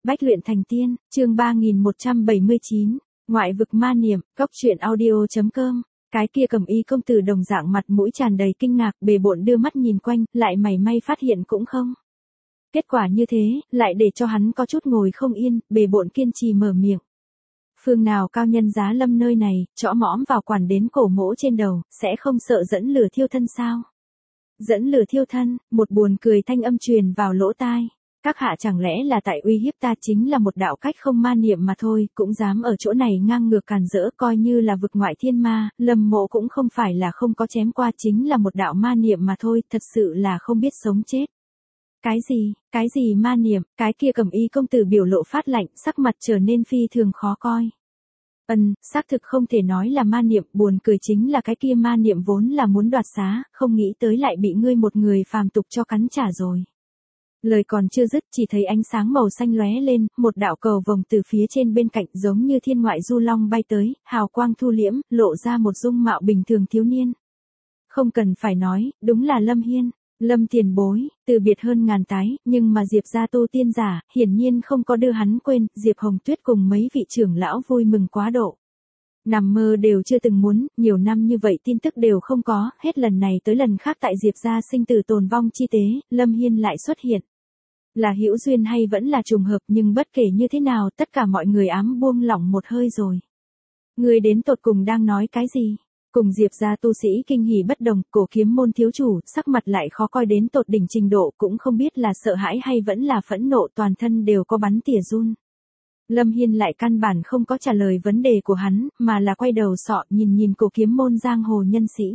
Bách luyện thành tiên, chương 3179, ngoại vực ma niệm, góc truyện audio.com. Cái kia Cẩm Y công tử đồng dạng mặt mũi tràn đầy kinh ngạc, bề bộn đưa mắt nhìn quanh, lại mảy may phát hiện cũng không. Kết quả như thế, lại để cho hắn có chút ngồi không yên, bề bộn kiên trì mở miệng. Phương nào cao nhân giá lâm nơi này, chõ mõm vào quản đến cổ mỗ trên đầu, sẽ không sợ dẫn lửa thiêu thân sao? Dẫn lửa thiêu thân, một buồn cười thanh âm truyền vào lỗ tai. Các hạ chẳng lẽ là tại uy hiếp ta, chính là một đạo cách không ma niệm mà thôi, cũng dám ở chỗ này ngang ngược càn rỡ, coi như là vực ngoại thiên ma, Lâm mộ cũng không phải là không có chém qua, chính là một đạo ma niệm mà thôi, thật sự là không biết sống chết. Cái gì ma niệm? Cái kia Cẩm Y công tử biểu lộ phát lạnh, sắc mặt trở nên phi thường khó coi. Xác thực không thể nói là ma niệm, buồn cười chính là cái kia ma niệm vốn là muốn đoạt xá, không nghĩ tới lại bị ngươi một người phàm tục cho cắn trả rồi. Lời còn chưa dứt, chỉ thấy ánh sáng màu xanh lóe lên, một đạo cầu vồng từ phía trên bên cạnh giống như thiên ngoại du long bay tới, hào quang thu liễm, lộ ra một dung mạo bình thường thiếu niên. Không cần phải nói, đúng là Lâm Hiên. Lâm tiền bối, từ biệt hơn ngàn tái, nhưng mà Diệp gia tu tiên giả, hiển nhiên không có đưa hắn quên, Diệp Hồng Tuyết cùng mấy vị trưởng lão vui mừng quá độ. Nằm mơ đều chưa từng muốn, nhiều năm như vậy tin tức đều không có, hết lần này tới lần khác tại Diệp gia sinh tử tồn vong chi tế, Lâm Hiên lại xuất hiện. Là hữu duyên hay vẫn là trùng hợp, nhưng bất kể như thế nào, tất cả mọi người ám buông lỏng một hơi rồi. Người đến tột cùng đang nói cái gì? Cùng Diệp gia tu sĩ kinh hỉ bất đồng, Cổ Kiếm môn thiếu chủ, sắc mặt lại khó coi đến tột đỉnh trình độ, cũng không biết là sợ hãi hay vẫn là phẫn nộ, toàn thân đều có bắn tỉa run. Lâm Hiên lại căn bản không có trả lời vấn đề của hắn, mà là quay đầu sọ nhìn Cổ Kiếm môn giang hồ nhân sĩ.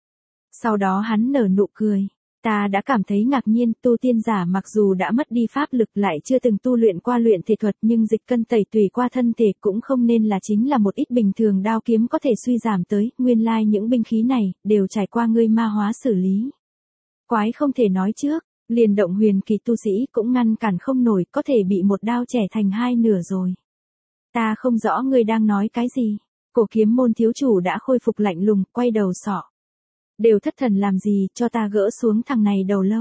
Sau đó hắn nở nụ cười. Ta đã cảm thấy ngạc nhiên, tu tiên giả mặc dù đã mất đi pháp lực, lại chưa từng tu luyện qua luyện thể thuật, nhưng dịch cân tẩy tùy qua thân thể cũng không nên là chính là một ít bình thường đao kiếm có thể suy giảm tới, nguyên lai những binh khí này, đều trải qua ngươi ma hóa xử lý. Quái không thể nói trước, liền động huyền kỳ tu sĩ cũng ngăn cản không nổi, có thể bị một đao chẻ thành hai nửa rồi. Ta không rõ ngươi đang nói cái gì. Cổ Kiếm môn thiếu chủ đã khôi phục lạnh lùng, quay đầu sọ. Đều thất thần làm gì, cho ta gỡ xuống thằng này đầu lâu.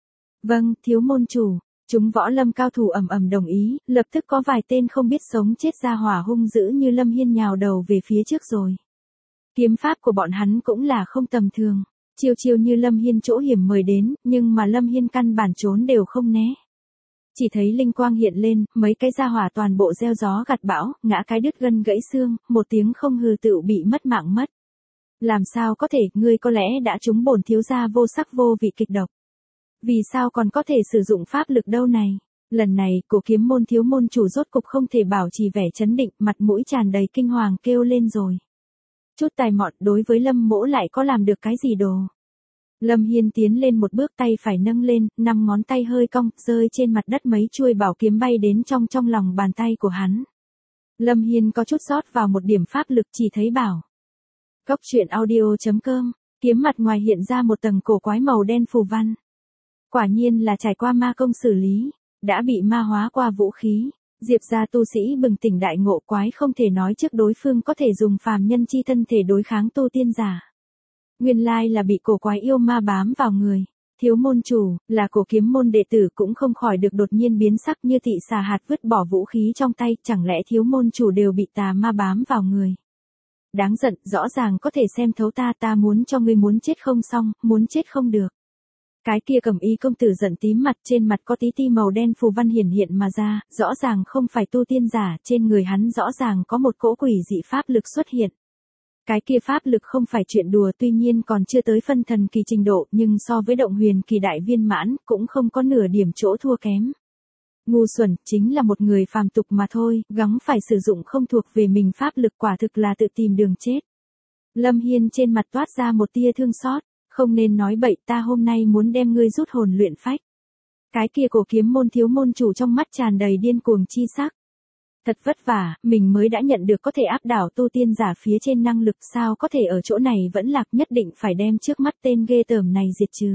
Vâng, thiếu môn chủ. Chúng võ lâm cao thủ ầm ầm đồng ý, lập tức có vài tên không biết sống chết ra hỏa hung dữ như Lâm Hiên nhào đầu về phía trước rồi. Kiếm pháp của bọn hắn cũng là không tầm thường. Chiêu như Lâm Hiên chỗ hiểm mời đến, nhưng mà Lâm Hiên căn bản trốn đều không né. Chỉ thấy linh quang hiện lên, mấy cái gia hỏa toàn bộ gieo gió gặt bão, ngã cái đứt gân gãy xương, một tiếng không hừ tựu bị mất mạng mất. Làm sao có thể, ngươi có lẽ đã trúng bổn thiếu gia vô sắc vô vị kịch độc. Vì sao còn có thể sử dụng pháp lực đâu này? Lần này, Cổ Kiếm môn thiếu môn chủ rốt cục không thể bảo trì vẻ chấn định, mặt mũi tràn đầy kinh hoàng kêu lên rồi. Chút tài mọn, đối với Lâm mỗ lại có làm được cái gì đồ? Lâm Hiên tiến lên một bước, tay phải nâng lên, 5 ngón tay hơi cong, rơi trên mặt đất, mấy chuôi bảo kiếm bay đến trong lòng bàn tay của hắn. Lâm Hiên có chút rót vào một điểm pháp lực, chỉ thấy bảo. Góc truyện audio.com, kiếm mặt ngoài hiện ra một tầng cổ quái màu đen phù văn. Quả nhiên là trải qua ma công xử lý, đã bị ma hóa qua vũ khí. Diệp gia tu sĩ bừng tỉnh đại ngộ, quái không thể nói trước đối phương có thể dùng phàm nhân chi thân thể đối kháng tu tiên giả. Nguyên lai là bị cổ quái yêu ma bám vào người. Thiếu môn chủ, là Cổ Kiếm môn đệ tử cũng không khỏi được đột nhiên biến sắc như thị xà hạt vứt bỏ vũ khí trong tay, chẳng lẽ thiếu môn chủ đều bị tà ma bám vào người. Đáng giận, rõ ràng có thể xem thấu ta muốn cho ngươi muốn chết không xong, muốn chết không được. Cái kia Cẩm Y công tử giận tím mặt, trên mặt có tí ti màu đen phù văn hiển hiện mà ra, rõ ràng không phải tu tiên giả, trên người hắn rõ ràng có một cỗ quỷ dị pháp lực xuất hiện. Cái kia pháp lực không phải chuyện đùa, tuy nhiên còn chưa tới phân thần kỳ trình độ, nhưng so với động huyền kỳ đại viên mãn, cũng không có nửa điểm chỗ thua kém. Ngu xuẩn, chính là một người phàm tục mà thôi, gắng phải sử dụng không thuộc về mình pháp lực, quả thực là tự tìm đường chết. Lâm Hiên trên mặt toát ra một tia thương xót, không nên nói bậy, ta hôm nay muốn đem ngươi rút hồn luyện phách. Cái kia Cổ Kiếm môn thiếu môn chủ trong mắt tràn đầy điên cuồng chi sắc. Thật vất vả, mình mới đã nhận được có thể áp đảo tu tiên giả phía trên năng lực, sao có thể ở chỗ này vẫn lạc, nhất định phải đem trước mắt tên ghê tởm này diệt trừ.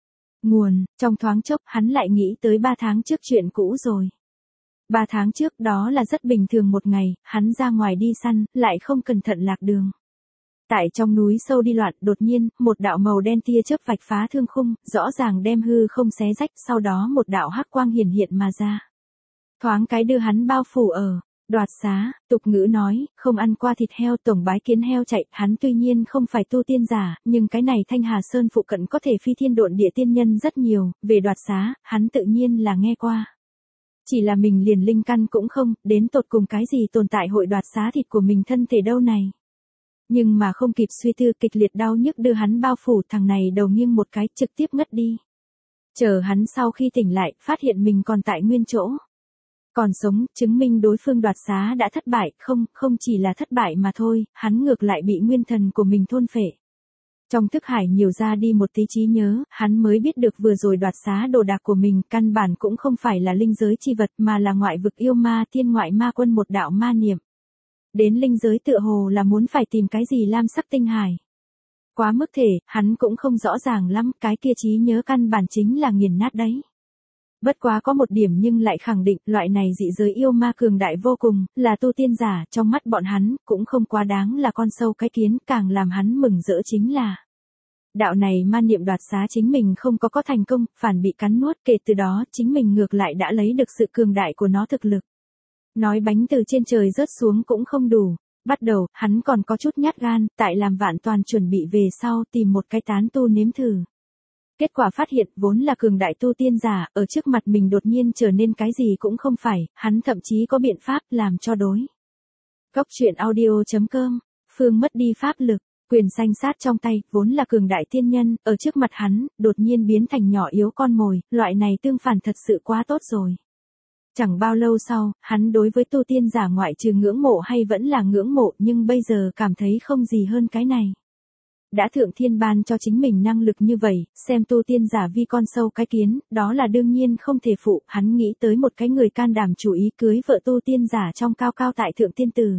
Nguồn, trong thoáng chốc, hắn lại nghĩ tới 3 tháng trước chuyện cũ rồi. 3 tháng trước đó là rất bình thường một ngày, hắn ra ngoài đi săn, lại không cẩn thận lạc đường. Tại trong núi sâu đi loạn, đột nhiên, một đạo màu đen tia chớp vạch phá thương khung, rõ ràng đem hư không xé rách, sau đó một đạo hắc quang hiển hiện mà ra. thoáng cái đưa hắn bao phủ ở. Đoạt xá, tục ngữ nói, không ăn qua thịt heo tổng bái kiến heo chạy, hắn tuy nhiên không phải tu tiên giả, nhưng cái này Thanh Hà Sơn phụ cận có thể phi thiên độn địa tiên nhân rất nhiều, về đoạt xá, hắn tự nhiên là nghe qua. Chỉ là mình liền linh căn cũng không, đến tột cùng cái gì tồn tại hội đoạt xá thịt của mình thân thể đâu này. Nhưng mà không kịp suy tư, kịch liệt đau nhức đưa hắn bao phủ, thằng này đầu nghiêng một cái trực tiếp ngất đi. Chờ hắn sau khi tỉnh lại, phát hiện mình còn tại nguyên chỗ. Còn sống, chứng minh đối phương đoạt xá đã thất bại, không chỉ là thất bại mà thôi, hắn ngược lại bị nguyên thần của mình thôn phệ. Trong thức hải nhiều ra đi một tí trí nhớ, hắn mới biết được vừa rồi đoạt xá đồ đạc của mình, căn bản cũng không phải là linh giới chi vật mà là ngoại vực yêu ma thiên ngoại ma quân một đạo ma niệm. Đến linh giới tựa hồ là muốn phải tìm cái gì lam sắc tinh hải. Quá mức thể, hắn cũng không rõ ràng lắm, cái kia trí nhớ căn bản chính là nghiền nát đấy. Bất quá có một điểm nhưng lại khẳng định, loại này dị giới yêu ma cường đại vô cùng, là tu tiên giả, trong mắt bọn hắn, cũng không quá đáng là con sâu cái kiến, càng làm hắn mừng rỡ chính là. Đạo này ma niệm đoạt xá chính mình không có thành công, phản bị cắn nuốt, kể từ đó, chính mình ngược lại đã lấy được sự cường đại của nó thực lực. Nói bánh từ trên trời rớt xuống cũng không đủ. Bắt đầu, hắn còn có chút nhát gan, tại làm vạn toàn chuẩn bị về sau tìm một cái tán tu nếm thử. Kết quả phát hiện vốn là cường đại tu tiên giả, ở trước mặt mình đột nhiên trở nên cái gì cũng không phải, hắn thậm chí có biện pháp làm cho đối. Góc truyện audio.com, Phương mất đi pháp lực, quyền sanh sát trong tay, vốn là cường đại tiên nhân, ở trước mặt hắn, đột nhiên biến thành nhỏ yếu con mồi, loại này tương phản thật sự quá tốt rồi. Chẳng bao lâu sau, hắn đối với tu tiên giả ngoại trừ ngưỡng mộ hay vẫn là ngưỡng mộ nhưng bây giờ cảm thấy không gì hơn cái này. Đã thượng thiên ban cho chính mình năng lực như vậy, xem tu tiên giả vi con sâu cái kiến, đó là đương nhiên không thể phụ, hắn nghĩ tới một cái người can đảm chủ ý cưới vợ tu tiên giả trong cao cao tại thượng tiên tử.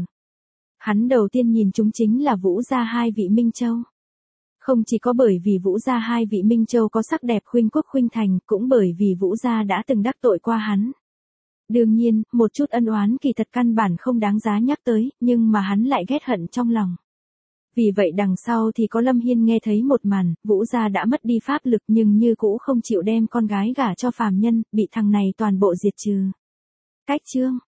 Hắn đầu tiên nhìn chúng chính là Vũ gia hai vị Minh Châu. Không chỉ có bởi vì Vũ gia hai vị Minh Châu có sắc đẹp khuynh quốc khuynh thành, cũng bởi vì Vũ gia đã từng đắc tội qua hắn. Đương nhiên, một chút ân oán kỳ thật căn bản không đáng giá nhắc tới, nhưng mà hắn lại ghét hận trong lòng. Vì vậy đằng sau thì có Lâm Hiên nghe thấy một màn, Vũ gia đã mất đi pháp lực nhưng như cũ không chịu đem con gái gả cho phàm nhân, bị thằng này toàn bộ diệt trừ. Cách chương